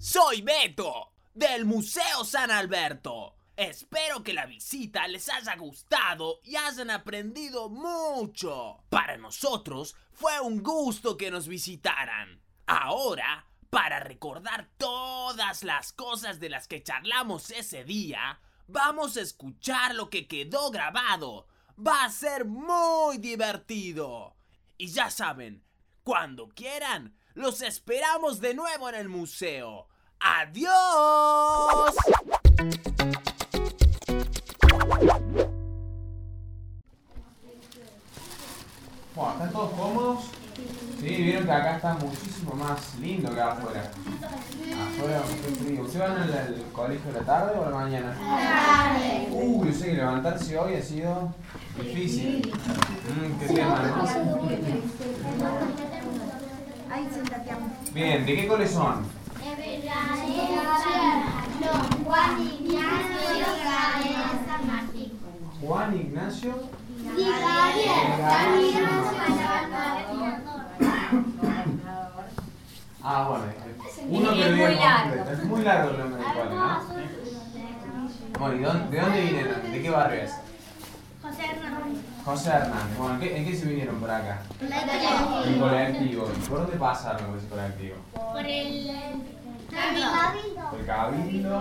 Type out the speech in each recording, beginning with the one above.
Soy Beto, del Museo San Alberto. Espero que la visita les haya gustado y hayan aprendido mucho. Para nosotros fue un gusto que nos visitaran. Ahora, para recordar todas las cosas de las que charlamos ese día, vamos a escuchar lo que quedó grabado. Va a ser muy divertido. Y ya saben, cuando quieran, los esperamos de nuevo en el museo. ¡Adiós! Bueno, ¿están todos cómodos? Sí, vieron que acá está muchísimo más lindo que afuera. Afuera qué frío. ¿Ustedes van al colegio a la tarde o a la mañana? Tarde. Yo sé que levantarse hoy ha sido difícil. ¿Qué tema, no? Bien, ¿de qué cole son? Juan Ignacio San Martín. Juan Ignacio. Bueno, uno que vive completo. Es muy largo el nombre del cole, ¿no? Bueno, ¿y de dónde vinieron? ¿De qué barrio es? José Hernández. José Hernández. Bueno, ¿en qué se vinieron por acá? En colectivo. ¿Y por dónde pasaron con ese colectivo? Por el Cabildo. Por el Cabildo.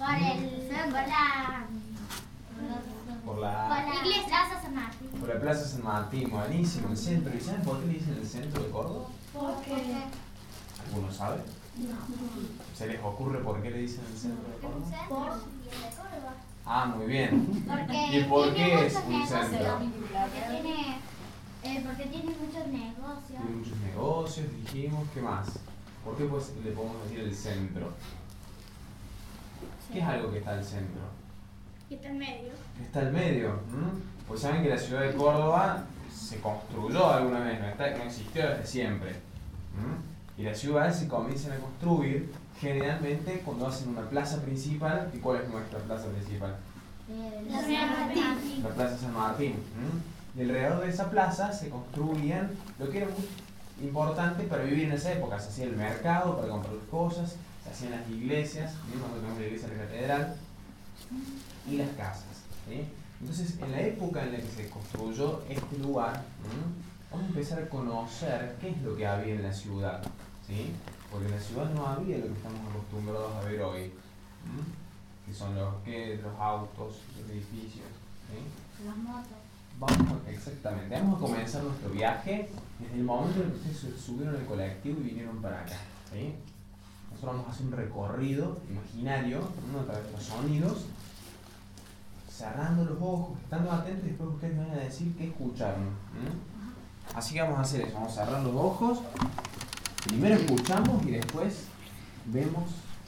Por la iglesia Plaza San Martín. Por la Plaza San Martín, buenísimo, el centro. ¿Y saben por qué le dicen el centro de Córdoba? ¿Por qué? ¿Alguno sabe? No. ¿Se les ocurre por qué le dicen el centro de Córdoba? Por Muy bien. porque ¿Y por qué tiene es muchos un centro? negocios. Porque tiene muchos negocios. Tiene muchos negocios, dijimos. ¿Qué más? ¿Por qué pues le podemos decir el centro? ¿Qué es algo que está al centro? Y está en medio. Está al medio. Pues saben que la ciudad de Córdoba se construyó alguna vez, no existió desde siempre. Y las ciudades se comienzan a construir generalmente cuando hacen una plaza principal. ¿Y cuál es nuestra plaza principal? La San Martín. La Plaza San Martín. Y alrededor de esa plaza se construían lo que era muy importante para vivir en esa época. Se hacía el mercado para comprar las cosas, se hacían las iglesias, cuando tenemos la iglesia de la catedral, y las casas. ¿Sí? Entonces, en la época en la que se construyó este lugar, vamos a empezar a conocer qué es lo que había en la ciudad. ¿Sí? Porque en la ciudad no había lo que estamos acostumbrados a ver hoy, que son los autos, los edificios. ¿Sí? Las motos. Exactamente, vamos a comenzar nuestro viaje desde el momento en que ustedes subieron al colectivo y vinieron para acá. ¿Sí? Nosotros vamos a hacer un recorrido imaginario, a través de los sonidos, cerrando los ojos, estando atentos, y después ustedes me van a decir qué escucharon. Así que vamos a hacer eso, vamos a cerrar los ojos, primero escuchamos y después vemos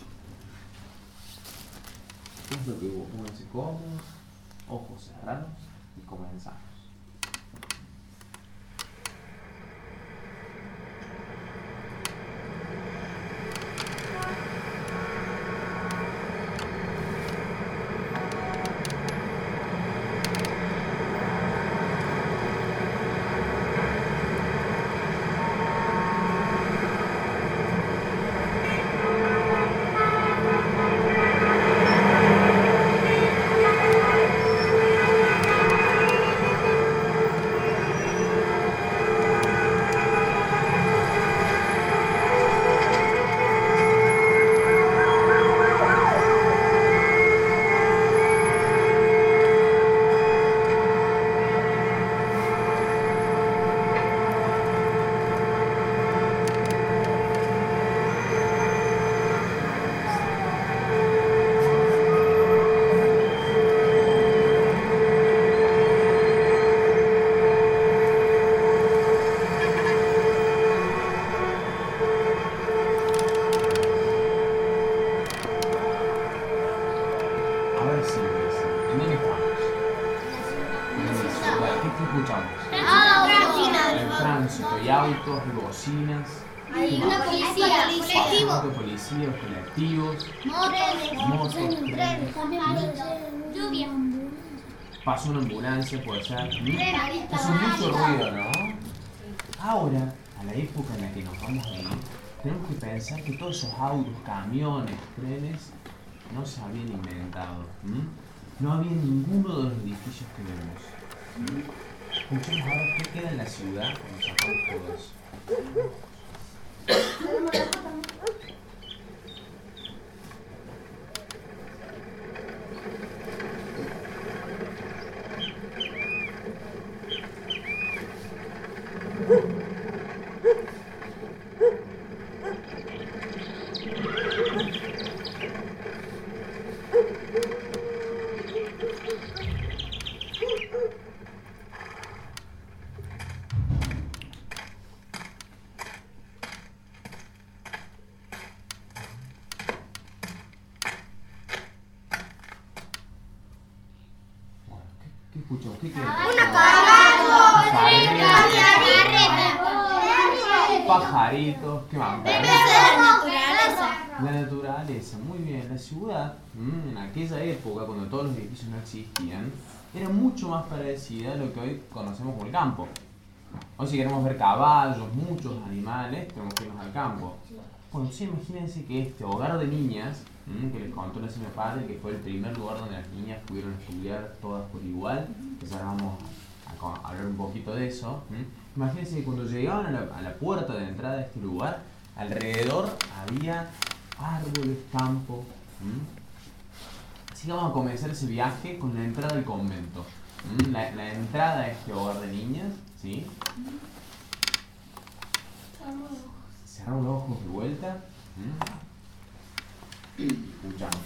qué es lo que hubo. Pónganse cómodos, ojos cerrados y comenzamos. Autos, bocinas, Una policía, policías, colectivos, motos, trenes, lluvia. Pasó una ambulancia, puede ser. Hace mucho ruido, ¿no? Ahora, a la época en la que nos vamos a ir, tenemos que pensar que todos esos autos, camiones, trenes, no se habían inventado. No había ninguno de los edificios que vemos. Escuchemos ahora qué queda en la ciudad cuando sacamos todo eso. ¿Qué escuchó? ¿Qué quedó? Pajaritos, ¿qué más? La naturaleza, muy bien. La ciudad, en aquella época, cuando todos los edificios no existían, era mucho más parecida a lo que hoy conocemos como el campo. Hoy si queremos ver caballos, muchos animales, tenemos que irnos al campo. Bueno, sí, imagínense que este hogar de niñas, que les contó la señora padre, que fue el primer lugar donde las niñas pudieron estudiar todas por igual, que ya vamos a hablar un poquito de eso. Imagínense que cuando llegaban a la puerta de entrada de este lugar, alrededor había árboles, campo. Así que vamos a comenzar ese viaje con la entrada al convento. La entrada a este hogar de niñas, ¿sí? Cerramos los ojos de vuelta. Escuchamos.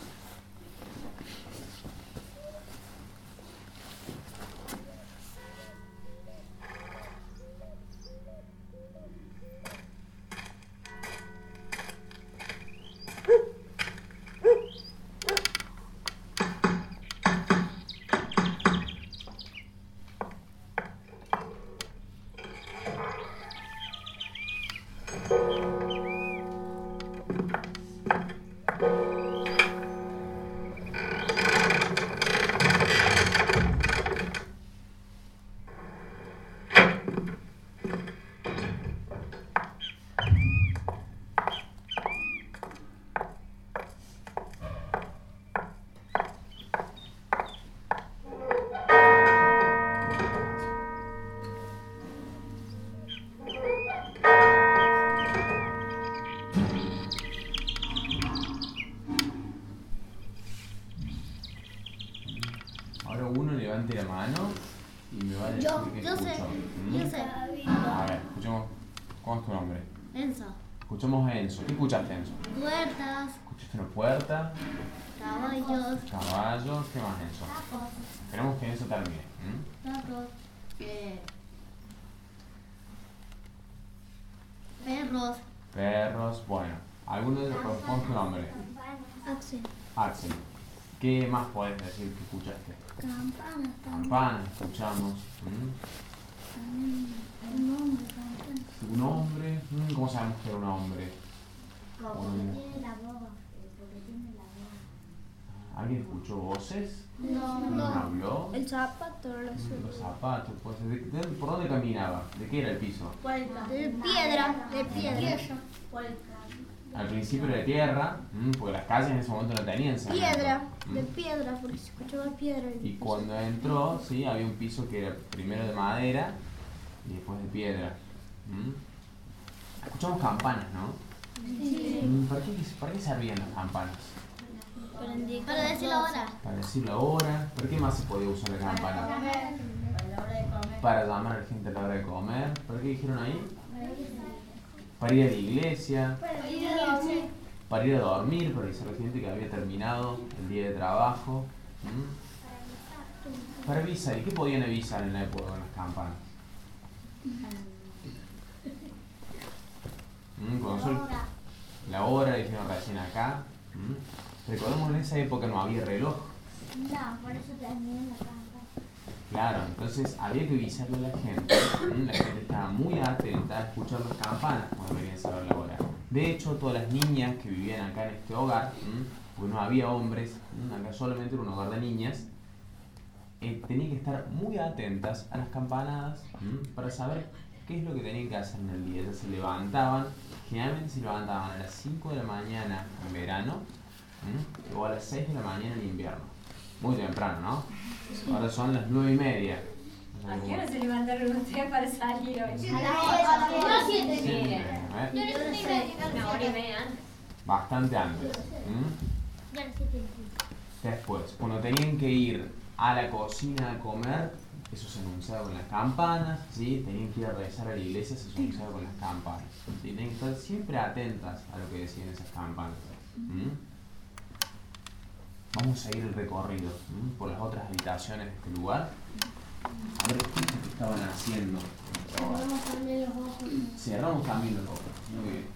Ahora uno levante la mano y me va a decir qué escuchó. Yo sé. A ver, escuchemos. ¿Cómo es tu nombre? Enzo. Escuchemos a Enzo. ¿Qué escuchaste, Enzo? Puertas, ¿Escuchaste una puerta? caballos, Caballos. ¿Qué más, Enzo? Esperemos que Enzo termine. perros, perros, Perros. Bueno, ¿alguno de los ¿cómo es tu nombre? Axel, Axel. ¿Qué más podés decir que escuchaste? campanas, Campanas, escuchamos. un hombre, campana. ¿Un hombre? ¿Cómo sabemos que era un hombre? Porque tiene la boca, porque tiene la boca. ¿Alguien escuchó voces? No, ¿Alguien habló? El zapato, Los zapatos, pues. ¿Por dónde caminaba? ¿De qué era el piso? de piedra, de piedra. Al principio era de tierra, porque las calles en ese momento no tenían cemento. Piedra, de piedra, porque se escuchaba piedra. Y cuando entró, sí, había un piso que era primero de madera y después de piedra. Escuchamos campanas, ¿no? Sí. ¿Para qué servían las campanas? Para decir la hora. Para decir la hora. ¿Para qué más se podía usar la campana? Para llamar a la gente a la hora de comer. ¿Para qué dijeron ahí? Para ir a la iglesia. Para ir a dormir, para avisar a la gente que había terminado el día de trabajo. Para avisar. ¿Y qué podían avisar en la época con las campanas? Cuando la hora, dijeron recién acá. Recordemos en esa época no había reloj. No, por eso también la campana. Claro, entonces había que avisarle a la gente. La gente estaba muy atenta a escuchar las campanas cuando querían saber la hora. De hecho, todas las niñas que vivían acá en este hogar, porque no había hombres, acá solamente era un hogar de niñas, tenían que estar muy atentas a las campanadas para saber ¿qué es lo que tenían que hacer en el día? Ellas se levantaban, generalmente se levantaban a las 5 de la mañana en verano, o a las 6 de la mañana en invierno. Muy temprano, ¿no? Ahora son las 9:30. ¿A qué hora se levantaron ustedes para salir hoy? A las 7. Sí, Una hora y media antes. bastante antes. Yo a las 7. Después, cuando tenían que ir a la cocina a comer, eso se anunciaba con las campanas, ¿sí? Tenían que ir a rezar a la iglesia, se anunciaba con las campanas. ¿Sí? Tenían que estar siempre atentas a lo que decían esas campanas. Vamos a seguir el recorrido por las otras habitaciones de este lugar. A ver qué es lo que estaban haciendo. Cerramos también los ojos. Cerramos también los ojos. Muy bien.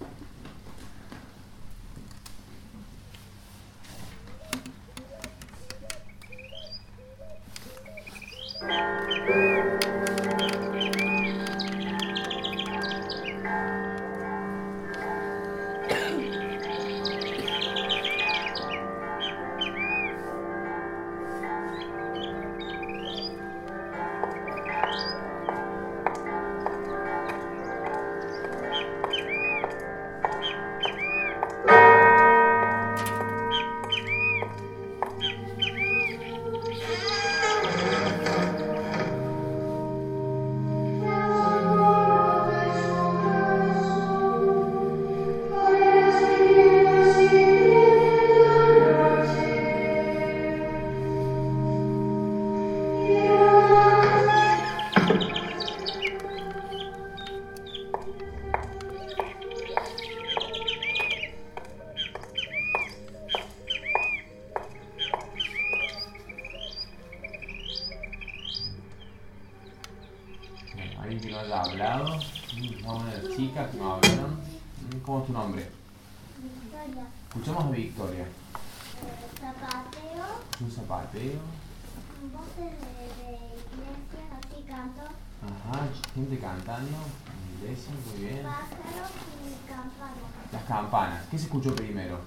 Alguien que no haya hablado, una de las chicas que no hablaron. ¿Cómo es tu nombre? Victoria. Escuchamos a Victoria. Zapateo. Un zapateo. Voces de iglesia, así canto. Ajá, gente cantando en la iglesia, muy bien. Pájaros y campanas. Las campanas. ¿Qué se escuchó primero?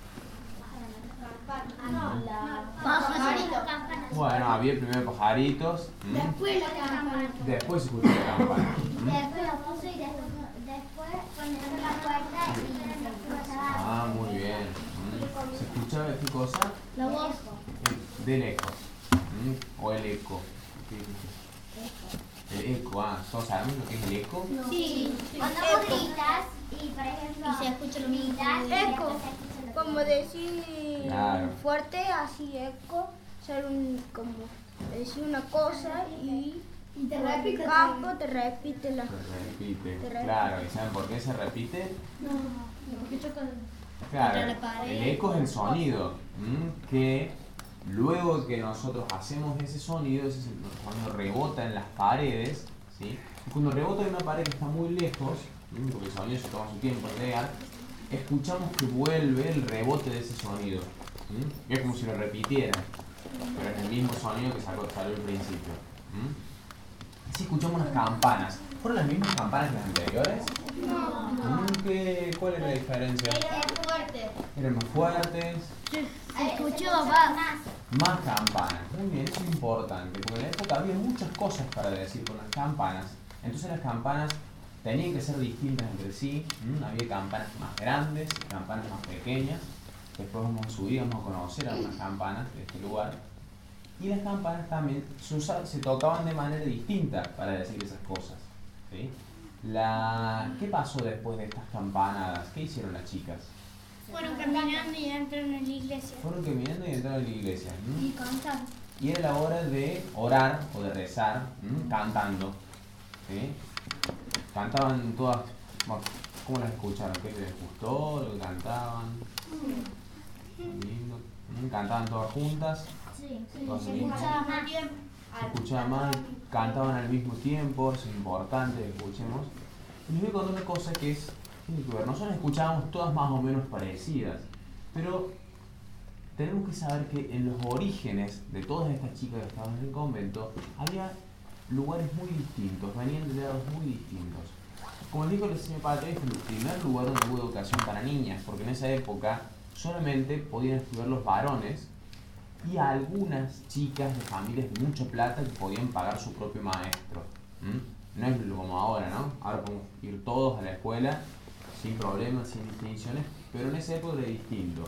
Pajaritos. Campanas. Bueno, había primero pajaritos. Después la campana. Después se escuchó la campana. Después lo puse y después poner la puerta y se escuchaba. Ah, muy bien. ¿Se escuchaba qué cosa? La voz. Del eco. O el eco. ¿Qué dijiste? El eco, ¿todos sabemos lo que es el eco? Sí. Cuando vos gritas y por ejemplo Y se escucha lo mismo. gritas, Eco. después se escucha lo Como decir Claro. fuerte, así eco, ser como decir una cosa y te por el repite campo te repite la. Se repite. Se repite. Claro, ¿y saben por qué se repite? Porque chocan. Claro, Contra la pared. el eco es el sonido que luego que nosotros hacemos ese sonido cuando rebota en las paredes, ¿sí? Y cuando rebota en una pared que está muy lejos, porque el sonido se toma su tiempo en llegar, escuchamos que vuelve el rebote de ese sonido. Es como si lo repitiera, pero es el mismo sonido que salió al principio. Así escuchamos unas campanas. ¿Fueron las mismas campanas que las anteriores? ¿Cuál era la diferencia? fuerte. ¿Eran más fuertes? Se escuchó más. Más campanas. Muy bien, eso es importante, porque en la época había muchas cosas para decir con las campanas. Entonces las campanas tenían que ser distintas entre sí. Había campanas más grandes y campanas más pequeñas. Después vamos a subir, vamos a conocer algunas campanas de este lugar. Y las campanas también se tocaban de manera distinta para decir esas cosas. ¿Sí? ¿Qué pasó después de estas campanadas? ¿Qué hicieron las chicas? Fueron caminando y entraron en la iglesia. Fueron caminando y entraron en la iglesia. Y cantaron. Y era la hora de orar o de rezar, cantando. ¿Sí? Cantaban todas. Bueno, ¿cómo las escucharon? ¿Qué les gustó lo que cantaban? Lindo. Cantaban todas juntas. Sí, Todas se al mismo escuchaba más. Se escuchaba más, cantaban al mismo tiempo, eso es importante que escuchemos. Y les voy a contar una cosa que tiene que ver. Nosotros escuchábamos todas más o menos parecidas, pero tenemos que saber que en los orígenes de todas estas chicas que estaban en el convento había lugares muy distintos, venían de lados muy distintos. Como dijo el señor Padre, este es el primer lugar donde hubo educación para niñas, porque en esa época solamente podían estudiar los varones y algunas chicas de familias de mucha plata que podían pagar su propio maestro. No es como ahora, ¿no? Ahora podemos ir todos a la escuela sin problemas, sin distinciones, pero en esa época era distinto.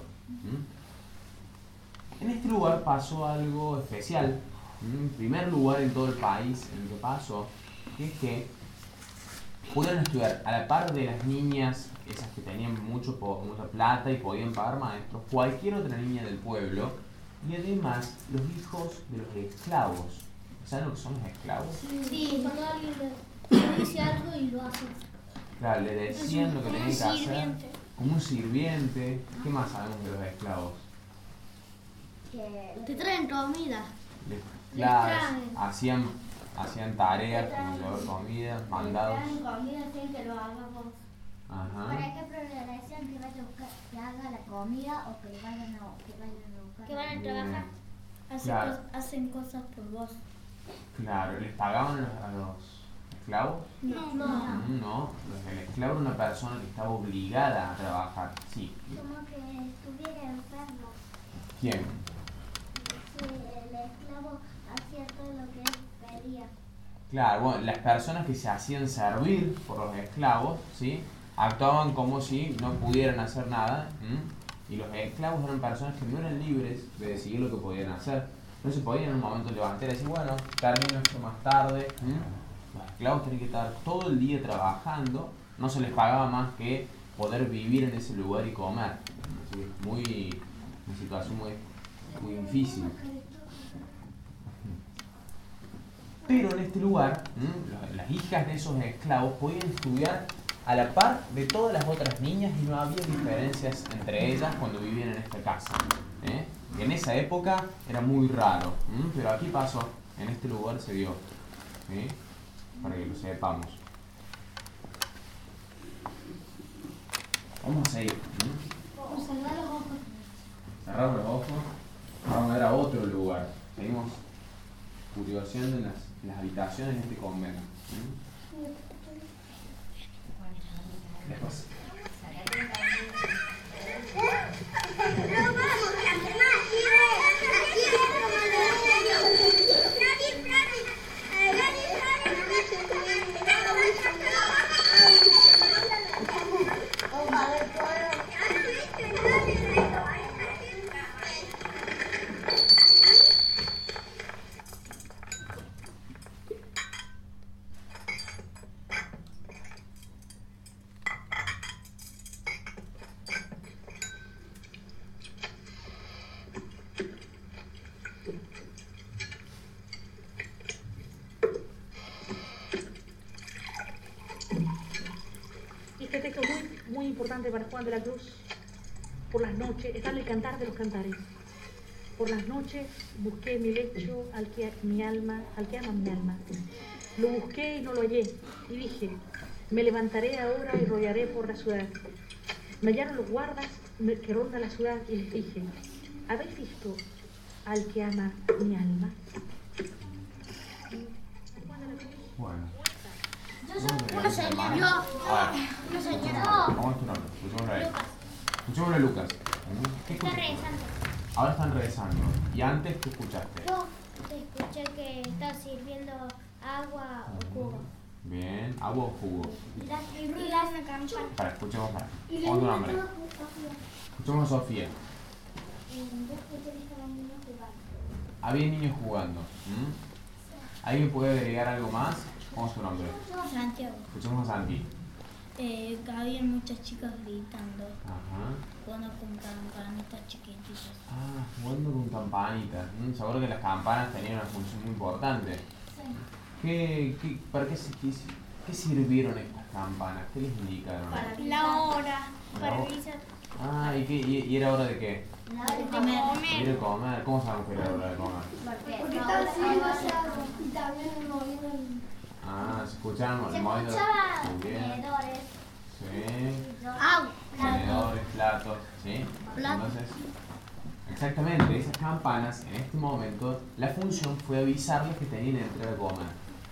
En este lugar pasó algo especial. En primer lugar en todo el país en el que pasó, que es que pudieron estudiar a la par de las niñas, esas que tenían mucha plata y podían pagar maestros, cualquier otra niña del pueblo, y además los hijos de los esclavos. ¿Saben lo que son los esclavos? Sí, cuando alguien le dice algo y lo hace. Claro, le decían lo que tenían que hacer. Sirviente. Como un sirviente. ¿Qué más sabemos de los esclavos? Que te traen comida. Claro, traen. hacían tareas como llevar comida, mandados. Te traen comida sin que lo hagas vos. Por Ajá. ejemplo, le decían que vaya a buscar, que haga la comida o que vayan a buscar. Que van a trabajar. Claro. Hacen cosas por vos. Claro, ¿les pagaban a los esclavos? No. No, el esclavo era una persona que estaba obligada a trabajar. Sí. Como que estuviera enfermo. ¿Quién? Si el esclavo hacía todo lo que él pedía. Claro, bueno, las personas que se hacían servir por los esclavos, ¿sí? Actuaban como si no pudieran hacer nada. Y los esclavos eran personas que no eran libres de decidir lo que podían hacer. No se podían en un momento levantar y decir, bueno, termino esto más tarde. Los esclavos tenían que estar todo el día trabajando, no se les pagaba más que poder vivir en ese lugar y comer. Así que una situación muy difícil. Pero en este lugar, las hijas de esos esclavos podían estudiar a la par de todas las otras niñas y no había diferencias entre ellas cuando vivían en esta casa. En esa época era muy raro, pero aquí pasó, en este lugar se dio, para que lo sepamos. Vamos a seguir. Cerrar los ojos. Cerramos los ojos, vamos a ver a otro lugar. Seguimos curioseando en las habitaciones de este convento. Después. Este texto es muy importante para Juan de la Cruz. Por las noches, está en el Cantar de los Cantares. Por las noches busqué mi lecho al que ama mi alma. Lo busqué y no lo hallé. Y dije, me levantaré ahora y rollaré por la ciudad. Me hallaron los guardas que rondan la ciudad y les dije, ¿habéis visto al que ama mi alma? Bueno. Una señora. Una señora. ¿Cómo es tu nombre? Escuchémoslo a él. Escuchémoslo a Lucas. ¿Qué Está escuchaste? rezando. Ahora están rezando. ¿Y antes qué escuchaste? Yo escuché que está sirviendo agua o jugo. Bien. ¿Agua o jugo? Y las campana. Para, escuchemos para. ¿Cómo es tu nombre? Escuchemos a Sofía. Yo escuché que estaban niños jugando. Había niños jugando. ¿Alguien puede agregar algo más? ¿Cómo es tu nombre? Santiago. Escuchemos a Santi. Había muchas chicas gritando, Ajá. jugando con campanitas chiquititas. Ah, jugando con campanitas. Seguro que las campanas tenían una función muy importante. ¿Para qué sirvieron estas campanas? ¿Qué les indicaron? Para La hora. Para avisar. Ah, ¿y era hora de qué? La hora de comer. Ir a comer. ¿Cómo sabemos que era hora de comer? Porque estaba sirviendo agua. Y también el movimiento. Ah, se escuchaban Se el movimiento. escuchaba Muy bien. tenedores. Sí. Agua. Tenedores, platos, ¿sí? Platos. Entonces, exactamente, esas campanas, en este momento, la función fue avisarles que tenían que entrar a comer.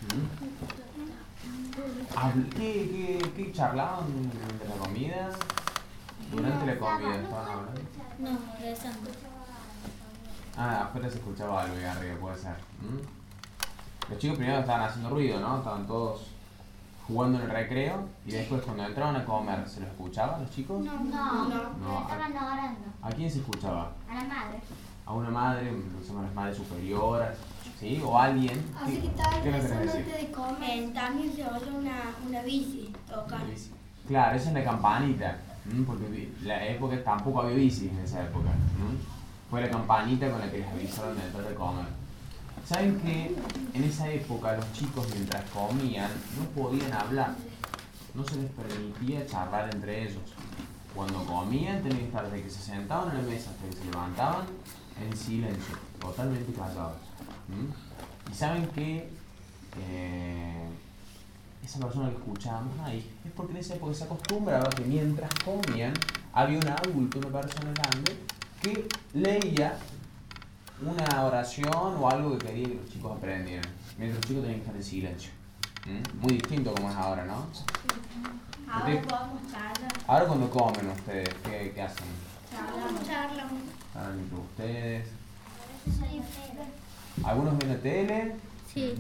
¿Qué charlaban durante la comida? Durante la comida estaban hablando. No, rezando. Ah, afuera se escuchaba algo ahí arriba, puede ser. Los chicos primero estaban haciendo ruido, ¿no? Estaban todos jugando en el recreo y después cuando entraban a comer, ¿se los escuchaba a los chicos? No, No. estaban orando. ¿A quién se escuchaba? A la madre. ¿A una madre, lo que se llaman las madres superiores? ¿Sí? ¿O alguien? Así que ¿Qué estaba no querés empezando decir? antes de comer. También se oye una bici tocar. Claro, esa es la campanita, porque la época tampoco había bicis en esa época. Fue la campanita con la que les avisaron de entrar a comer. ¿Saben que en esa época los chicos mientras comían no podían hablar? No se les permitía charlar entre ellos. Cuando comían tenían que estar desde que se sentaban en la mesa hasta que se levantaban en silencio, totalmente callados. Y saben que esa persona que escuchábamos ahí es porque en esa época se acostumbraba que mientras comían había un adulto, una persona grande, que leía una oración o algo que quería que los chicos aprendieran, mientras los chicos tenían que estar en silencio. Muy distinto como es ahora, ¿no? Ahora podemos charlar. Ahora cuando comen ustedes, ¿qué hacen? Charlamos. Hablan entre ustedes. ¿Algunos ven la tele? Sí.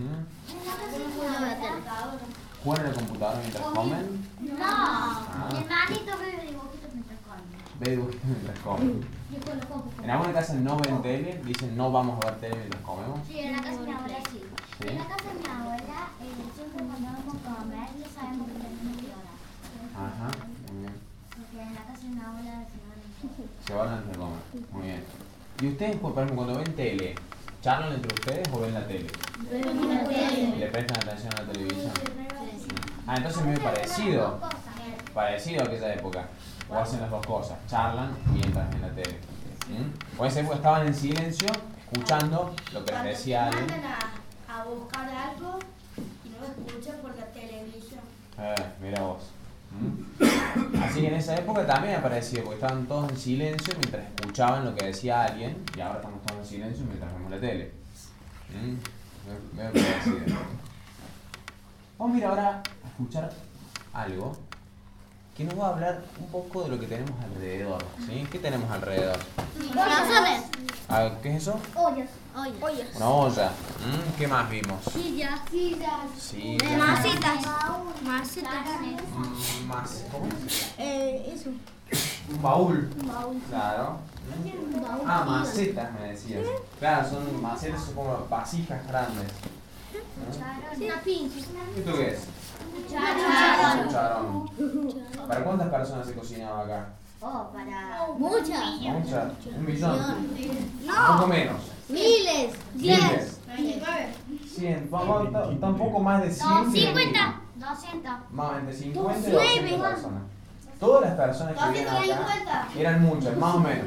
¿Juegan en la computadora mientras comen? No. Mi hermanito ve dibujitos mientras come. Ve dibujitos mientras comen. ¿En alguna casa no ven tele? Dicen no vamos a ver tele mientras comemos. Sí, en la casa de mi abuela sí. ¿Sí? En la casa de mi abuela, siempre cuando vamos a comer, ya sabemos que tenemos que orar. Ajá, muy bien. Porque en la casa de mi abuela Se van antes de comer. Muy bien. ¿Y ustedes, por ejemplo, cuando ven tele, charlan entre ustedes o ven la tele? ¿Y le prestan atención a la televisión? Ah, entonces es muy parecido. Parecido a aquella época. O hacen las dos cosas, charlan mientras ven la tele. O en esa época estaban en silencio, escuchando lo que les decía alguien. Mandan a buscar algo y no lo escuchan por la televisión. Mira vos. Así que en esa época también aparecía, porque estaban todos en silencio mientras escuchaban lo que decía alguien, y ahora estamos todos en silencio mientras vemos la tele. Veo parecido. Vamos a ir ahora a escuchar algo que nos va a hablar un poco de lo que tenemos alrededor. ¿Sí? ¿Qué tenemos alrededor? Corazones. Ah, ¿qué es eso? Ollas. Una olla. ¿Qué más vimos? Sillas. Sí. Macetas. Macetas. ¿Cómo es? Eso. Un baúl. Claro. Ah, macetas me decías. Claro, son macetas, son como vasijas grandes. Una pincha. ¿Y tú qué es? Cucharón. ¿Para cuántas personas se cocinaba acá? Oh, para... Muchas. Muchas. Un millón. Un No. poco menos. Miles. 10. 100. Tampoco más de 100. 50. 200. Más entre 50 y 200 personas. Todas las personas que vivían acá eran muchas, más o menos.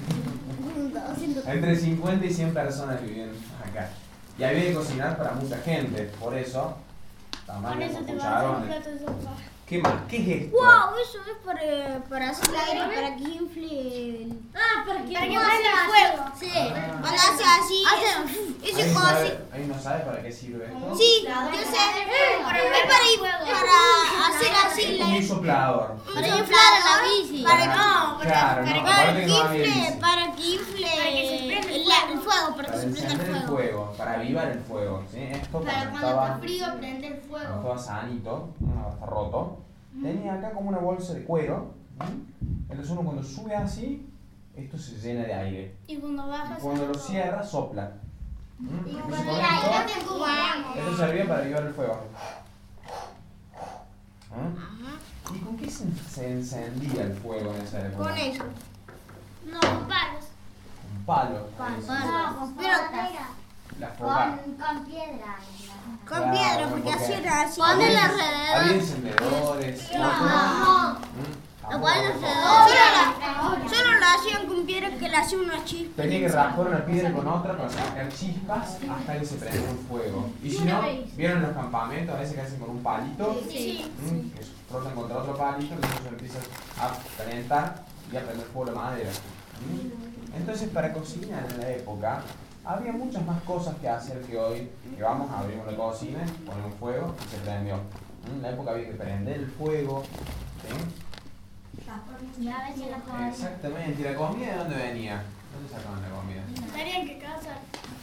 Entre 50 y 100 personas vivían acá. Y había que cocinar para mucha gente, por eso, tamaño de cucharones. ¿Qué más? ¿Qué es esto? Wow, eso es para hacer aire, para que infle el... Para que prenda el fuego. Sí, Ah. cuando hace así, y se cose. ¿Ahí no sabe para qué sirve esto? Sí, yo sé, es para hacer así, Es como un soplador. para inflar a la bici. Claro, no, aparte que no había bici. Para que infle el fuego, para que Para se prenda encender el el fuego. fuego, para avivar el fuego. ¿Sí? Esto Para cuando cuando estaba, está frío prende el cuando fuego. estaba sanito, no está roto, tenía acá como una bolsa de cuero. Entonces uno cuando sube así, esto se llena de aire. Y cuando Y bajas. cuando lo cierra, sopla. Entonces con Mira, esto, yo tengo esto servía para avivar el fuego. ¿Y con qué se encendía el fuego en esa época? Con eso. No, con palos. Un palo. No, con Pero- fogata. La fogata. Con piedra. Con Claro, piedra, porque porque así era así. Había- alrededor. Había encendedores. No. Lo ponen Tampoco. alrededor. Solo lo hacían con piedra que le hacía una chispa. Tenía que raspar una piedra con otra para sacar chispas hasta que se prendía un fuego. Y si no, ¿vieron en los campamentos a veces que hacen con un palito? Sí. Que se frotan contra otro palito, que se empieza a calentar y a prender fuego la madera. Entonces, para cocinar en la época, había muchas más cosas que hacer que hoy, que vamos, abrimos la cocina, ponemos fuego y se prendió. En la época había que prender el fuego. ¿Sí? Y a veces la comida. Exactamente. ¿Y la comida de dónde venía? ¿Dónde sacaban la comida? Tenían que casar.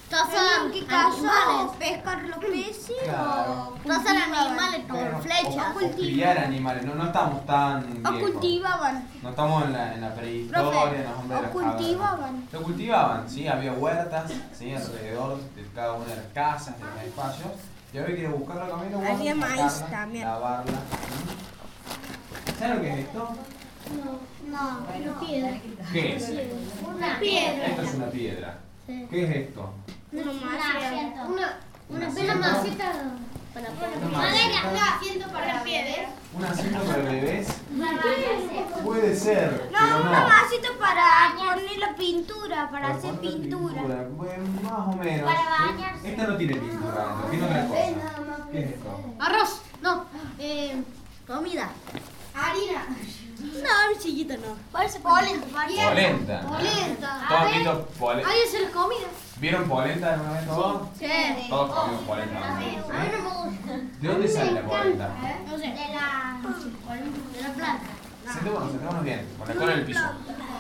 ¿En qué caso? ¿Pescar los peces Claro. o cazar animales Bueno, con flechas? o criar animales, no estamos tan O viejos. cultivaban. No estamos en la prehistoria, Profe, los hombres de o las cavernas. cultivaban. Lo cultivaban, sí, había huertas, sí, alrededor de cada una de las casas, de los espacios. Y ahora quiero buscar la comida, Había maíz sacarla, también. lavarla. ¿Sabes lo que es esto? No, una piedra. ¿Qué es? Una piedra. Esto es una piedra. ¿Qué es esto? Una maceta. Una maceta. maceta. Una Madera, maceta. un asiento para bebés. ¿Un asiento para bebés? Para bañarse. Puede ser, No, pero una no. maceta para poner la pintura, para hacer poner pintura. Bueno, más o menos. Para ¿sí? bañarse. Esta no tiene pintura, dentro, tiene otra cosa. ¿Qué es esto? Arroz, no, comida. Harina. No, chiquito no. Parece polenta. Polenta. Polenta. ¿Todos han visto polenta? Ahí es la comida. ¿Vieron polenta alguna vez todos? Sí. Todos comimos polenta alguna vez, A mí ¿sí? no me gusta. ¿De dónde sale la polenta? No sé. De la planta. Sentémonos bien, con la cola en el piso.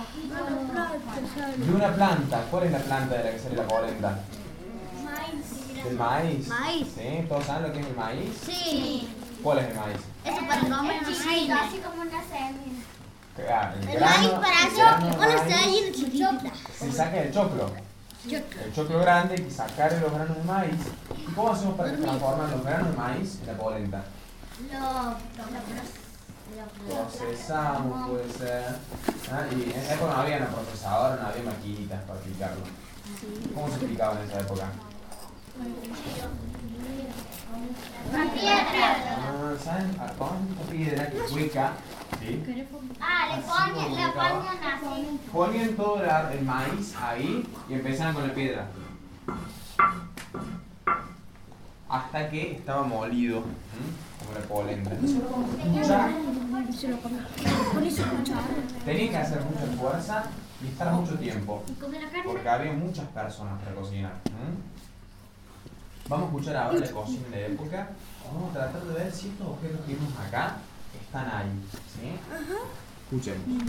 De una planta. ¿Cuál es la planta de la que sale la polenta? ¿Del maíz? Maíz. ¿Sí? ¿Todos saben lo que es el maíz? Sí. ¿Cuál es el maíz? Eso para comer Chiquito, así como una semilla. El maíz para hacer una semilla chiquita. Se saca el choclo. El choclo grande hay que sacarle los granos de maíz. ¿Y cómo hacemos para que transformen los granos de maíz en la polenta? Procesamos, puede ser. ¿Ah? Y en esa época no había una procesadora, no había maquinitas para picarlo. ¿Cómo se picaba en esa época? Una piedra. Ah, ¿saben? Con esta piedra que hueca, ¿sí? Le ponían así. Ponían todo el maíz ahí y empezaban con la piedra. Hasta que estaba molido, como la polenta. Tenía que hacer mucha fuerza y estar mucho tiempo, porque había muchas personas para cocinar. Vamos a escuchar ahora la cocina de la época. Vamos a tratar de ver si estos objetos que vimos acá están ahí. ¿Sí? Escuchen.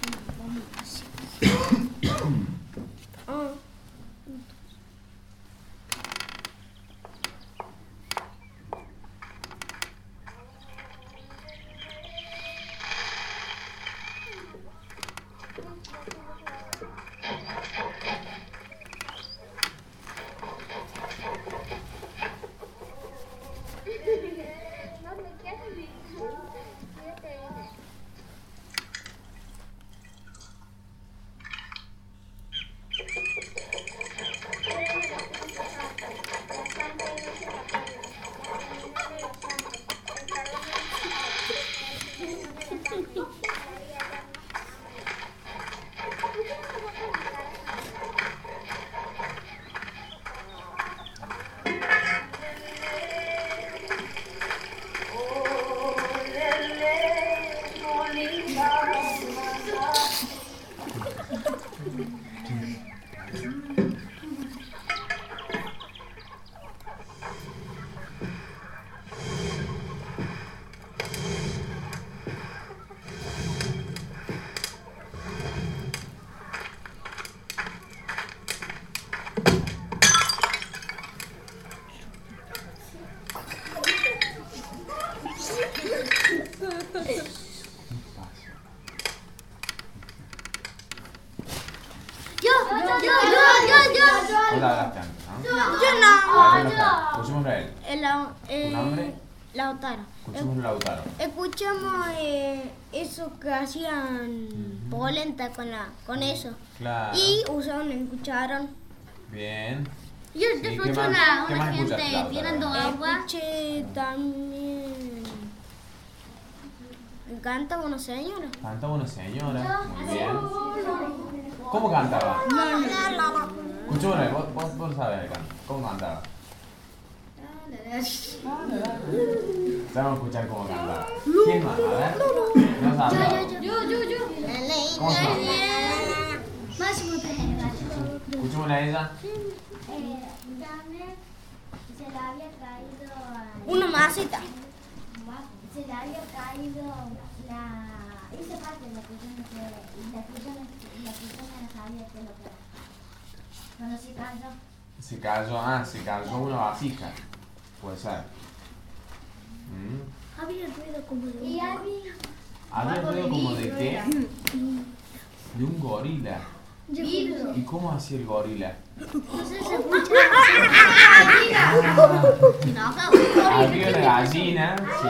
No la hablaste antes, ¿no? Yo no. A ver, escuchémoslo a él. ¿Tu nombre? Lautaro. Escuchémoslo a Lautaro. Escuchamos eso que hacían polenta con eso. Claro. Y usaban el cucharón. Bien. Yo Sí, ¿qué escucho más- qué una más escuchas, gente Lautaro? tirando agua. Escuché también. Cantaba una señora. Cantaba una señora. Muy bien. ¿Cómo cantaba? Escuchémoslo a él. Vos sabés el canto. ¿Cómo cantaba? Ya vamos a escuchar cómo cantaba. ¿Quién más? A ver. No sabe. Yo. ¿Cómo se llama? Máximo Escuchémosla a ella. También se le había caído Una maceta. se le había caído esa parte de la cuestión no sabía qué es lo que era. Cuando se cayó. Se cayó una vasija. Puede ser. Había ruido como de Y un Había ruido como de qué? De un gorila. libro. ¿Y cómo hacía el gorila? No sé, se escucha. Había una gallina, sí.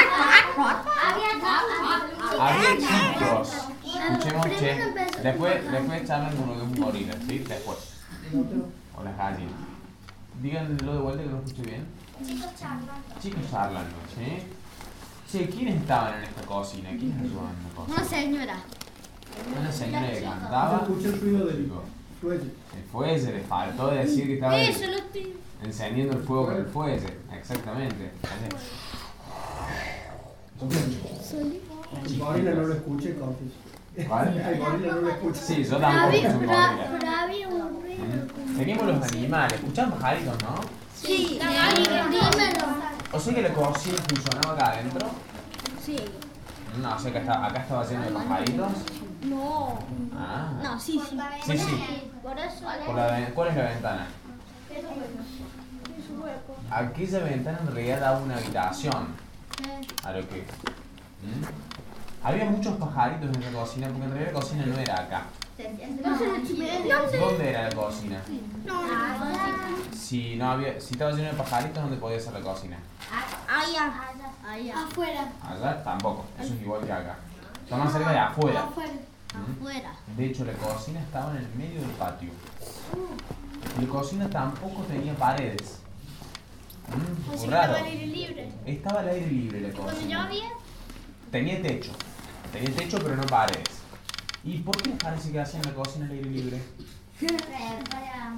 Había chicos. Escuchemos, che. Después charlan con uno de un gorila, ¿sí? Después. O las gallinas. Díganlo de vuelta que no escuché bien. Chicos charlando, ¿sí? Che, ¿quiénes estaban en esta cocina? ¿Quiénes ayudaban en la cocina? Una señora. Una señora que cantaba. Escuché el ruido del fuelle. El fuelle, le faltó decir que estaba Eso lo estoy. encendiendo el fuego con el fuelle. Exactamente. El gorila no lo escuché, confieso. ¿Vale? El gorila no lo escuché. Sí, yo tampoco soy un gorila. Pero había un ruido. Seguimos los animales. ¿Escuchan pajaritos, no? Sí, Dímelo. O sea que la cocina funcionaba acá adentro. sí. No, o sea que acá estaba lleno de pajaritos. No. Ah. No, sí, sí. Sí, sí. Por eso. ¿Cuál es la ventana? Aquella ventana en realidad daba una habitación. A lo que. Había muchos pajaritos en la cocina, porque en realidad la cocina no era acá. ¿Dónde era la cocina? Si estaba lleno de pajaritos, ¿dónde podía ser la cocina? Allá. Afuera. Allá tampoco, eso es igual que acá. Está más cerca de afuera. Afuera. De hecho, la cocina estaba en el medio del patio. La cocina tampoco tenía paredes. Muy raro. libre. Estaba al aire libre la Cuando cocina. llovía. Tenía techo. Tenía techo, pero no paredes. ¿Y por qué les parece que hacían la cocina al aire libre? Para.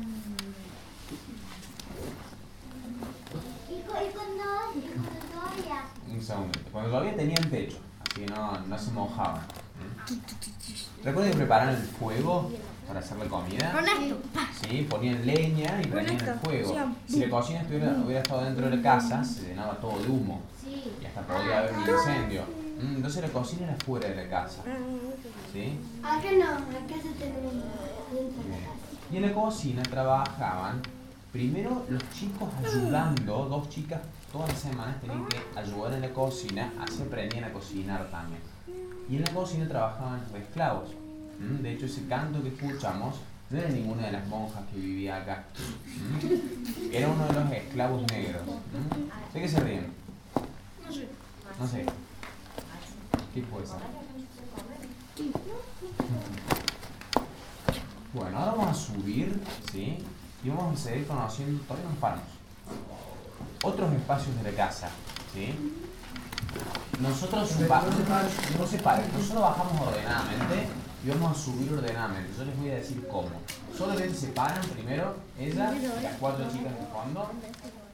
Y cuando llovía. Un segundo. Cuando todavía tenían techo, así que no se mojaban. ¿Recuerdan que prepararon el fuego para hacer la comida? Sí, ponían leña y prendían el fuego. Si la cocina hubiera estado dentro de la casa, se llenaba todo de humo. Sí. Y hasta podría haber un incendio. Entonces la cocina era fuera de la casa. ¿Sí? Acá no, acá se tenemos. Y en la cocina trabajaban primero los chicos ayudando, 2 chicas todas las semanas tenían que ayudar en la cocina, así aprendían a cocinar también. Y en la cocina trabajaban los esclavos. De hecho, ese canto que escuchamos no era ninguna de las monjas que vivía acá. Era uno de los esclavos negros. ¿De qué se ríen? No sé. ¿Qué puede ser? Bueno, ahora vamos a subir, ¿sí? Y vamos a seguir conociendo, todavía nos paramos, otros espacios de la casa, ¿sí? Nosotros no se paren, nosotros bajamos ordenadamente y vamos a subir ordenadamente. Yo les voy a decir cómo. Solamente se paran primero ella y las 4 chicas de fondo.